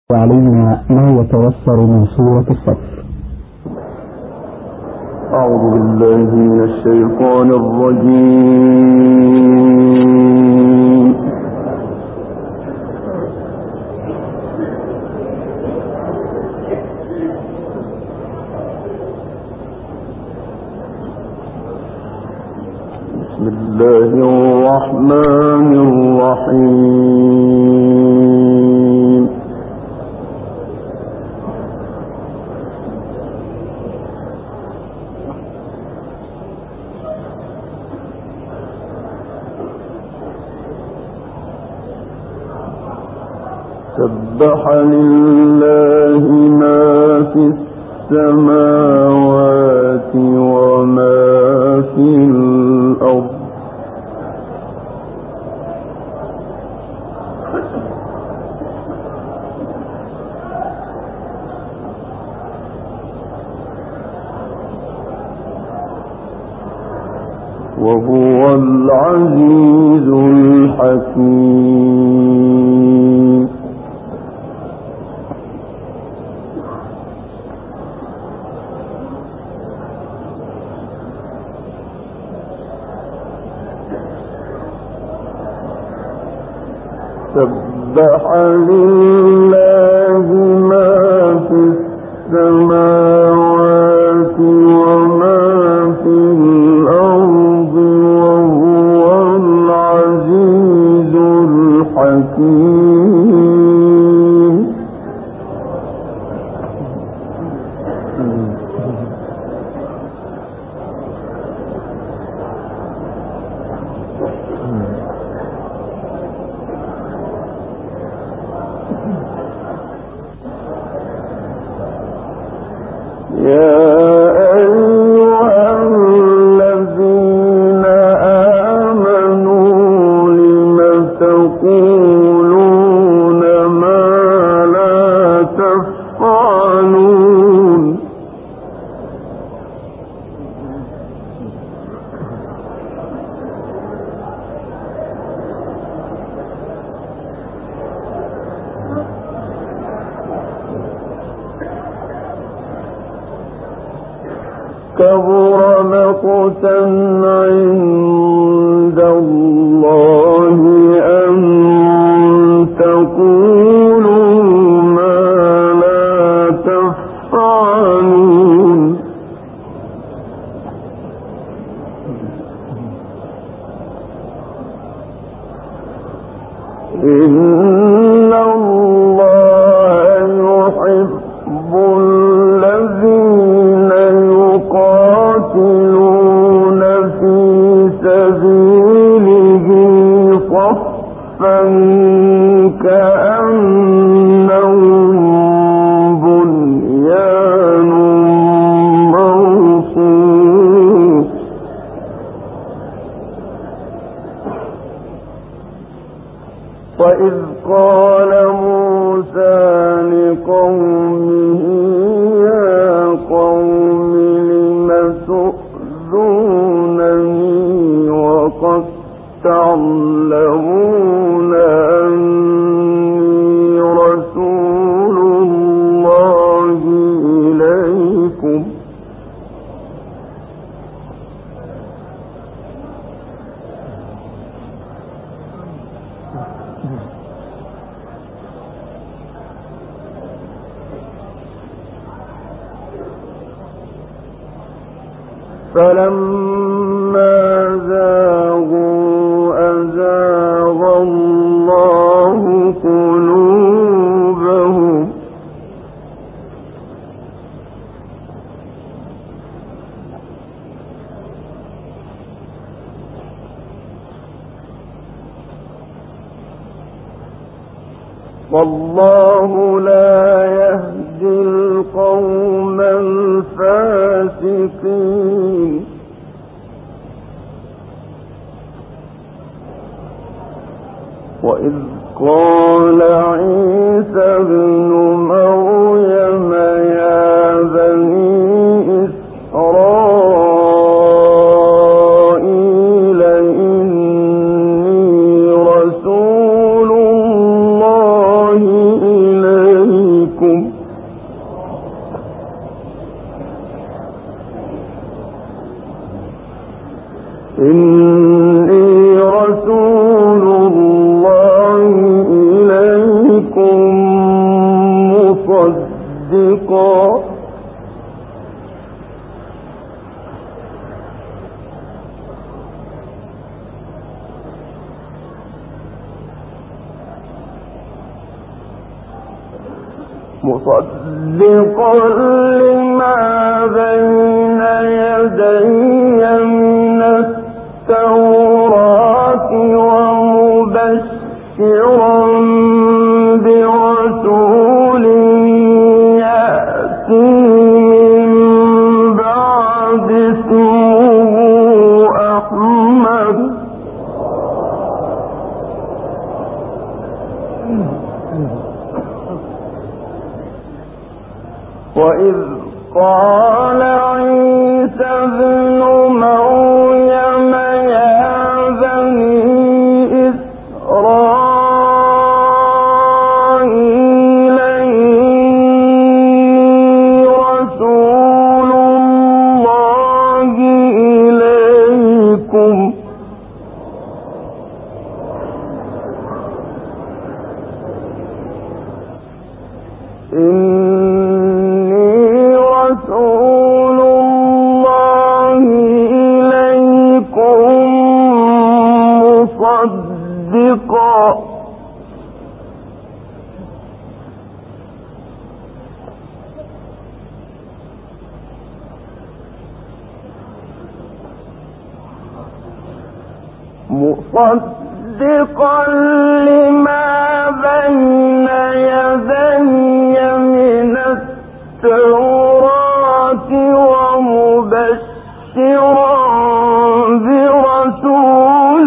وعلينا ما يتيسر من سورة الصف. أعوذ بالله من الشيطان الرجيم. بسم الله الرحمن الرحيم. سبح لله ما في السماوات وما في الأرض وهو العزيز الحكيم. سبح لله ما في السماوات وما في الأرض وهو العزيز الحكيم. يا أيها الذين آمنوا لم تقولون ما لا تفعلون. كبر مقتا عند الله أن تقولوا ما لا تفعلون. إن الله يحب الذين يقاتلون في سبيله صفا كأنهم بنيان مرصوص. وإذ قال موسى لقومه يا قوم لم تؤذونني وقد تعلمون أني رسول الله إليكم. فلما زاغوا أزاغ الله قلوبهم والله لا يهدي القوم الفاسقين. وإذ قال عيسى ابن مريم يا بني إسرائيل إني رسول الله مصدقا لما بين يدي من التوراة ومبشرا برسول يأتي من بعد اسمه أحمد وإذ قال عيسى ابن مريم يا بني إسرائيل إني رسول الله إليكم مصدقا لما بين يدي من التوراة ومبشرا برسول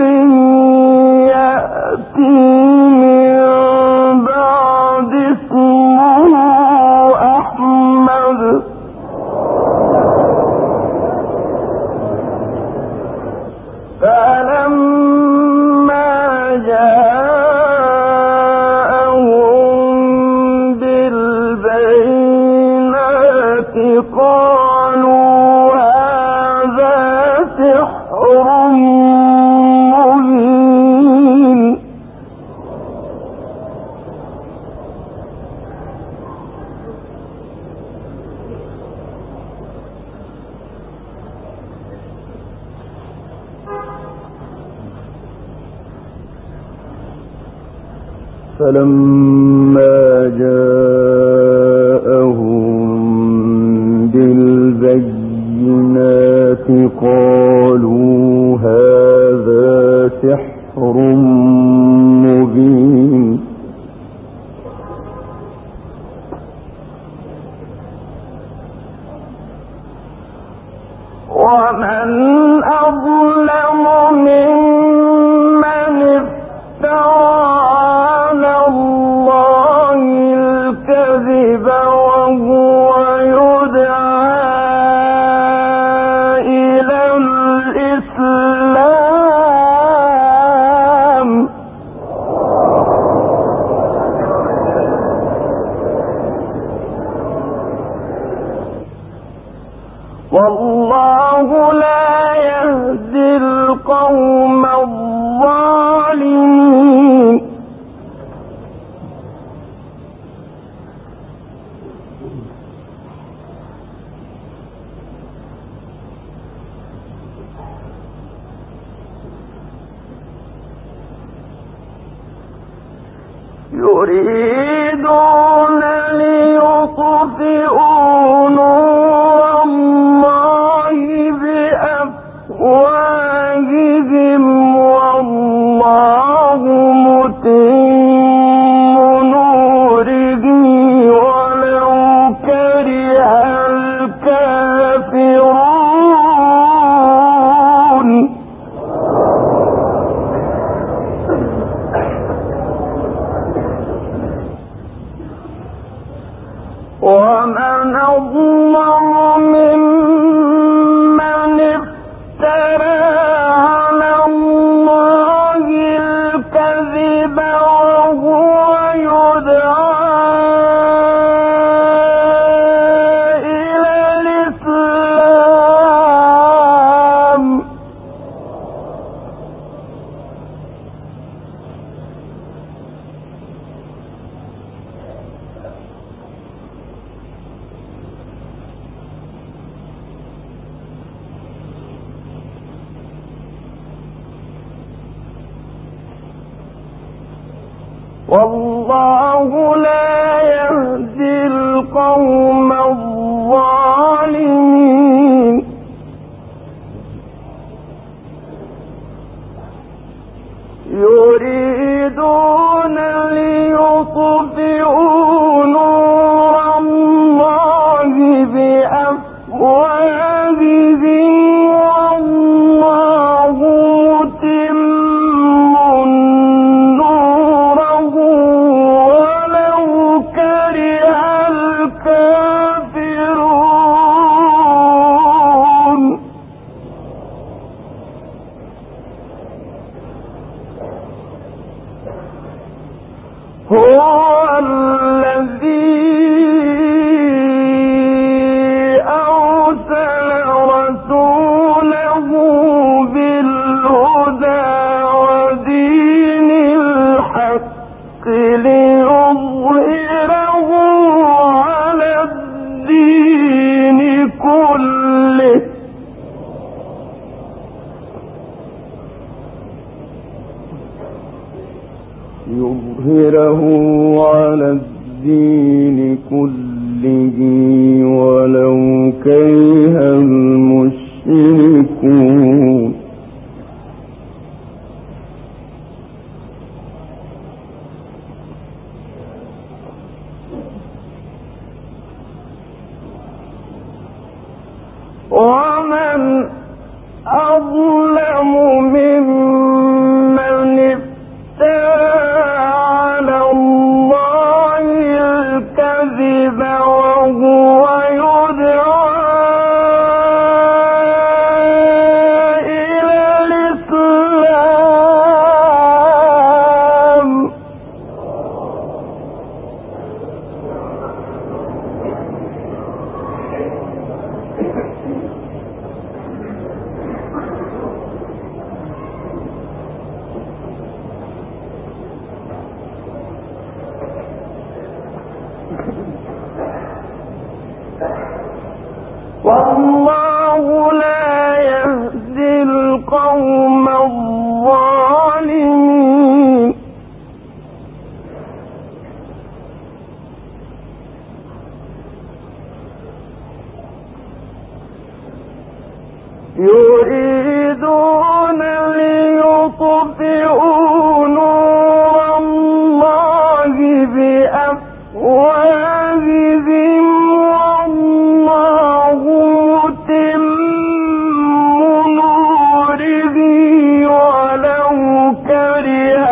يأتي من بعد اسمه أحمد فلما جاءهم بالبينات قالوا هذا سحر مبين فلما جاءهم بالبينات قالوا هذا سحر مبين ومن أظلم ممن افترى الله الكذب وهو يدعى إلى الإسلام والله لا يهدي القوم الظالمين يريدون ليطفئوا نور الله بأفواههم والله متم نوره ولو كره الكافرون ومن أظلم ممن افترى على الله الكذب وهو يدعى إلى الإسلام والله لا يهدي القوم الظالمين يريدون ليطفئوا نور الله بأفواههم والله متم نوره ولو كره الكافرون هو الذي أرسل رسوله بالهدى ودين الحق ليظهره على الدين كله على الدين كله ولو كره المشركون ومن أظلم ممن الكذب وهو يدعى إلى الإسلام والله لا يهدي القوم الظالمين يريدون ليطفئوا نور الله بأفواههم والله متم نوره ولو كره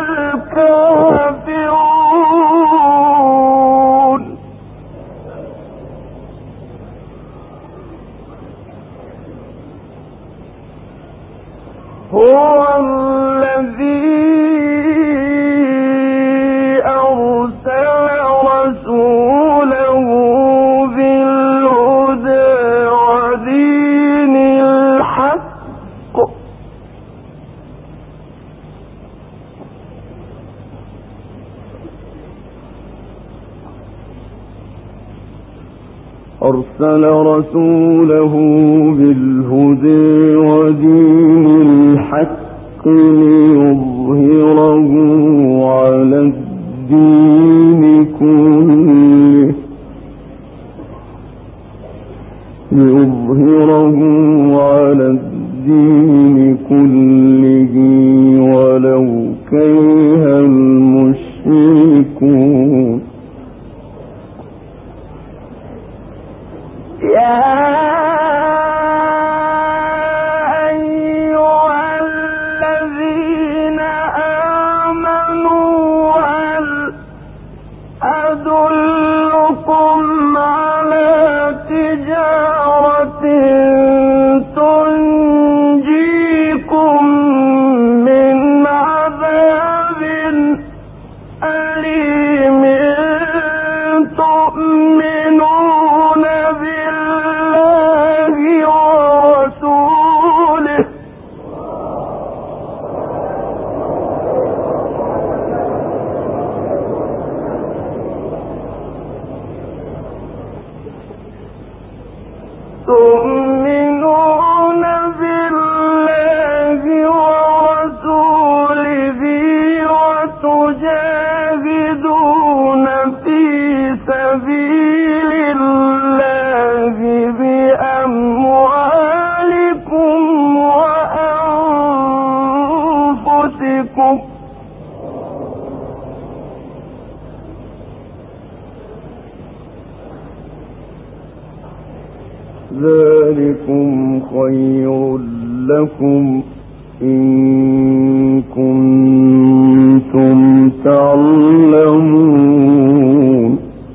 الكافرون هو الذي أرسل رسوله بالهدى ودين الحق ليظهره على الدين كله ولو كره المشركون يا أيها الذين آمنوا هل أدلكم على تجارة تنجيكم من عذاب أليم تؤمنون بالله ورسوله سبيل الله بأموالكم وأنفسكم ذلكم خير لكم إن كنتم تعلمون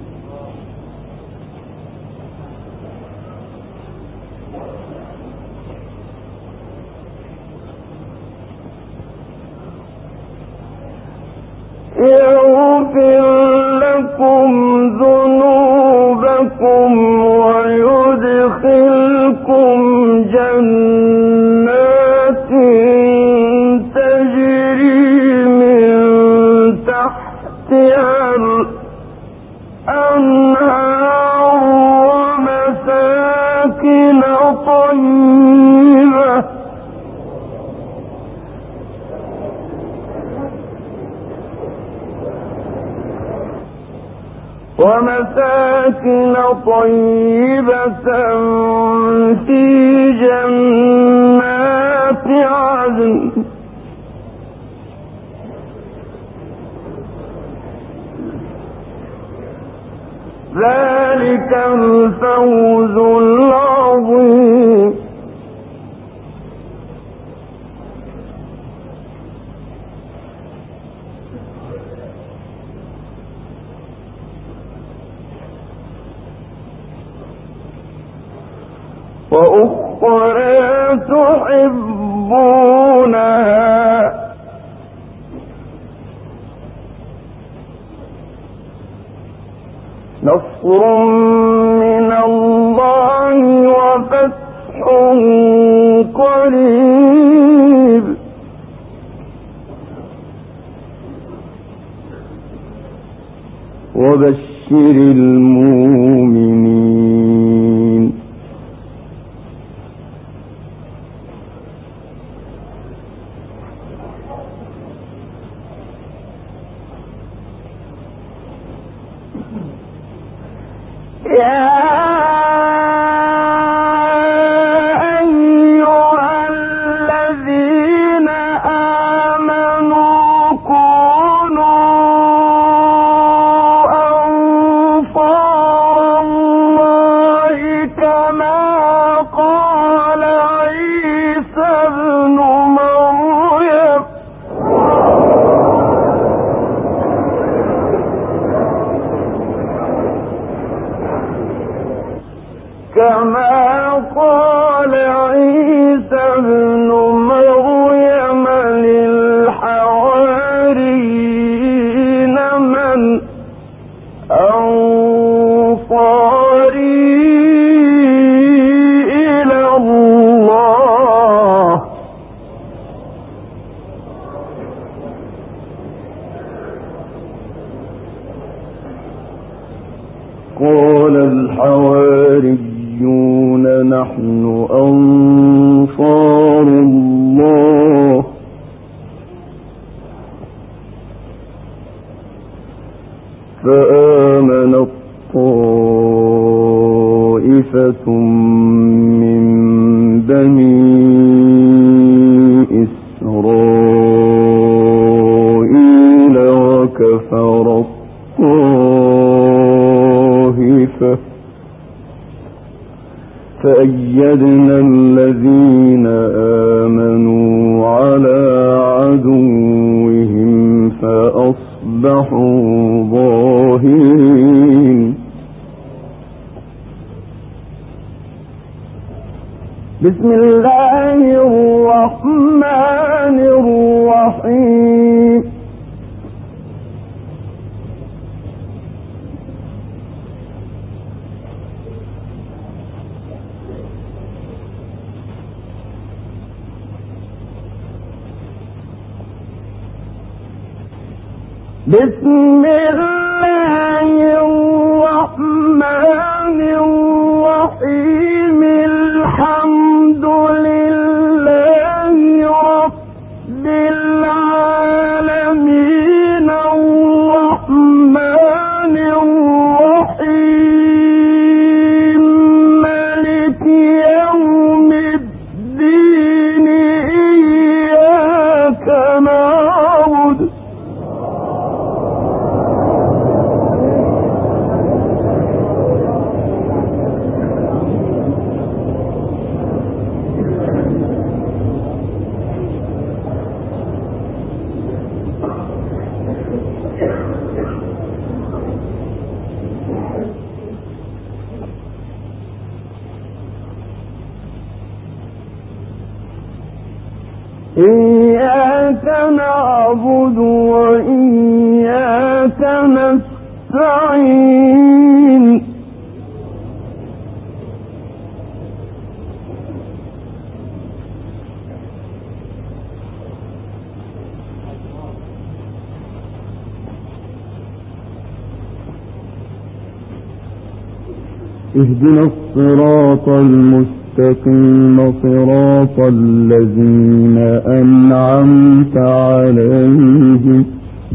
يغفر لكم ذنوبكم ويدخلكم جنات تجري من تحتها الأنهار ومساكن طيبة في جنات عدن ذلك الفوز العظيم وأخرى تحبونها نصر من الله وفتح قريب وبشر المؤمنين يا أيها الذين آمنوا كونوا أنصار الله كما قال عيسى ابن مريم للحواريين من أنصاري إلى الله قال الحواريون نحن أنصار الله فآمنت طائفة من بني إسرائيل وكفرت طائفة فأيدنا الذين آمنوا على عدوهم فأصبحوا ظاهرين بسم الله الرحمن الرحيم بسم الله الرحمن الرحيم الحمد لله رب العالمين الرحمن الرحيم إياك نعبد وإياك نستعين اهدنا الصراط المستقيم صراط الذين أنعمت عليهم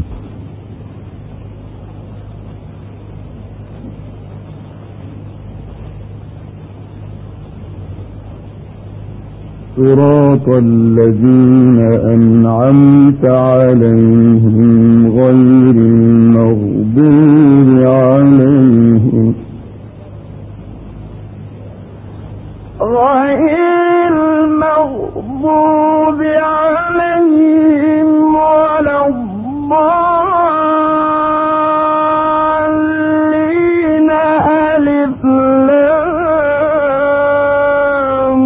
صراط الذين أنعمت عليهم غير المغضوب عليهم ولا الضالين ألف لام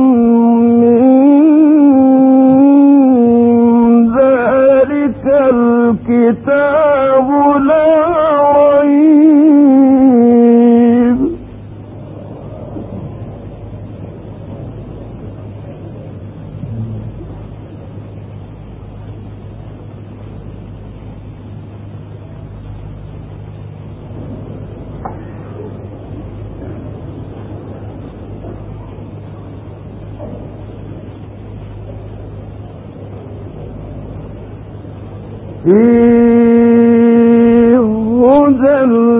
ميم ذلك الكتاب لا ريب فيه هدى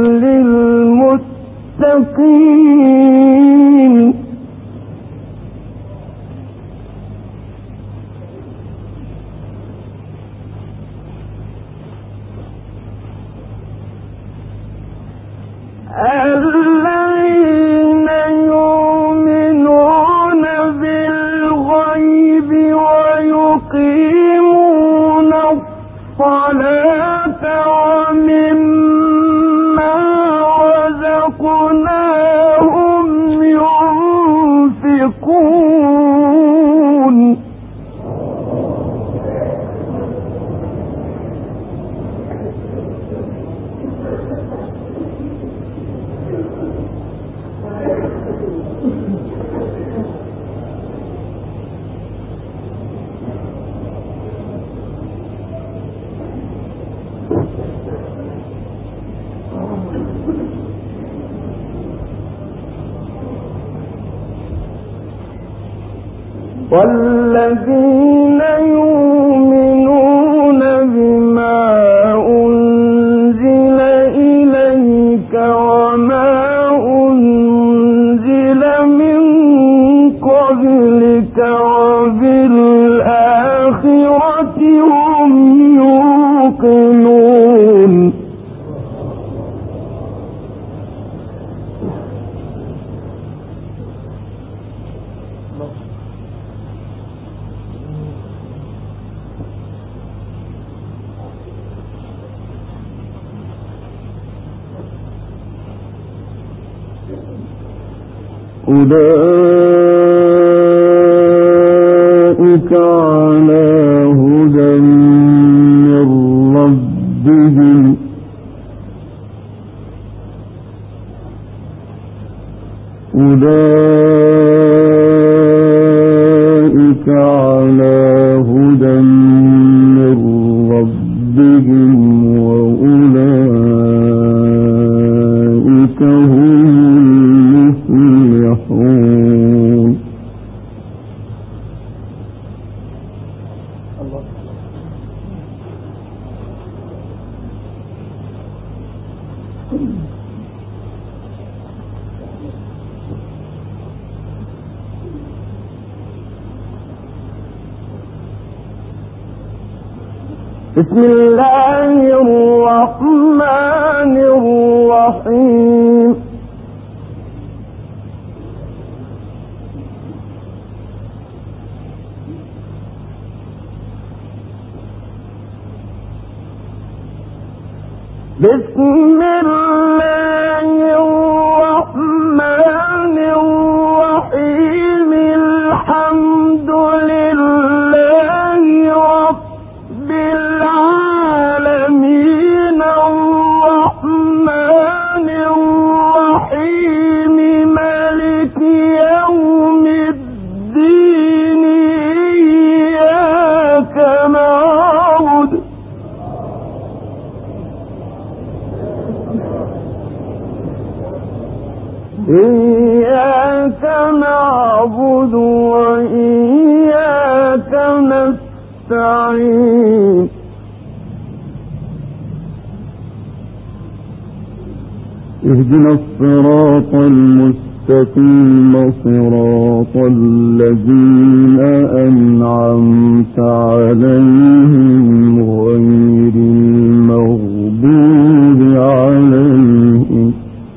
للمتقين الذين يؤمنون بالغيب ويقيمون الصلاة ومما رزقناهم ينفقون والذين يؤمنون بما أنزل إليك وما أنزل من قبلك وبالآخرة هم يوقنون أولئك على هدى من ربهم أولئك على هدى من ربهم وأولئك هم المفلحون بسم الله الرحمن الرحيم بسم الله الرحمن الرحيم الحمد لله إياك نعبد وإياك نستعين اهدنا الصراط المستقيم صراط الذين أنعمت عليهم غير المغضوب عليهم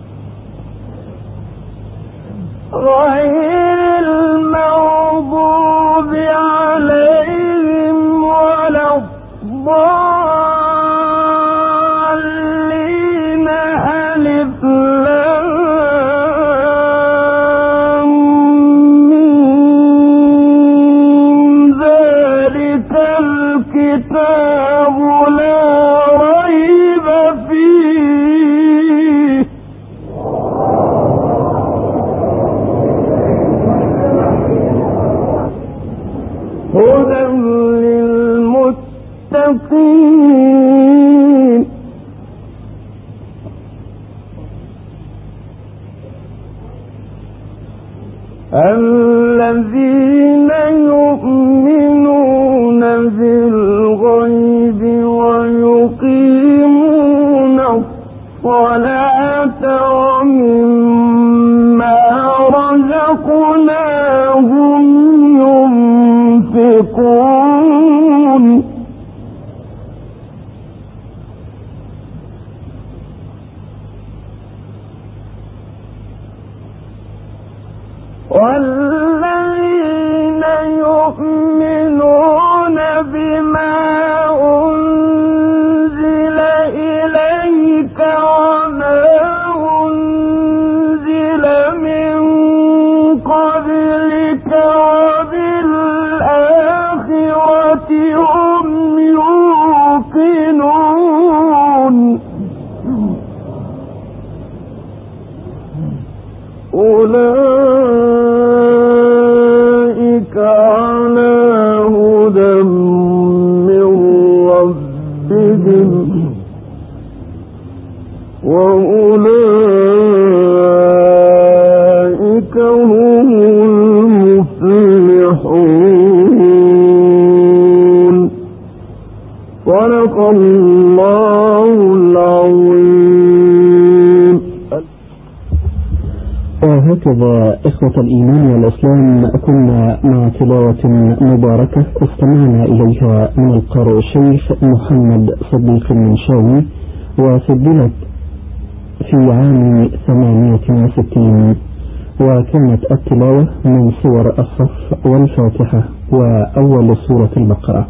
ولا الضالين ألف لام ميم ذلك الكتاب لا ريب فيه هدى للمتقين الذين يؤمنون بالغيب ويقيمون الصلاة ومما رزقناهم ينفقون والذين يؤمنون بما أنزل إليك وما أنزل من قبلك وبالآخرة هم يوقنون أولئك على هدى من ربهم وأولئك هم المفلحون صدق الله العظيم. وهكذا إخوة الإيمان والإسلام كنا مع تلاوة مباركة استمعنا إليها من القارئ الشيخ محمد صديق المنشاوي وسجلت في عام 68 وكانت التلاوة من سور الصف والفاتحة وأول سورة البقرة.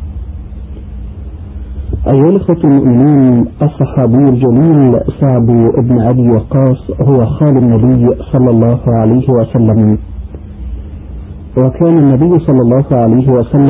أيها الأخوة المؤمنين، الصحابي الجليل سعد بن أبي وقاص هو خال النبي صلى الله عليه وسلم، وكان النبي صلى الله عليه وسلم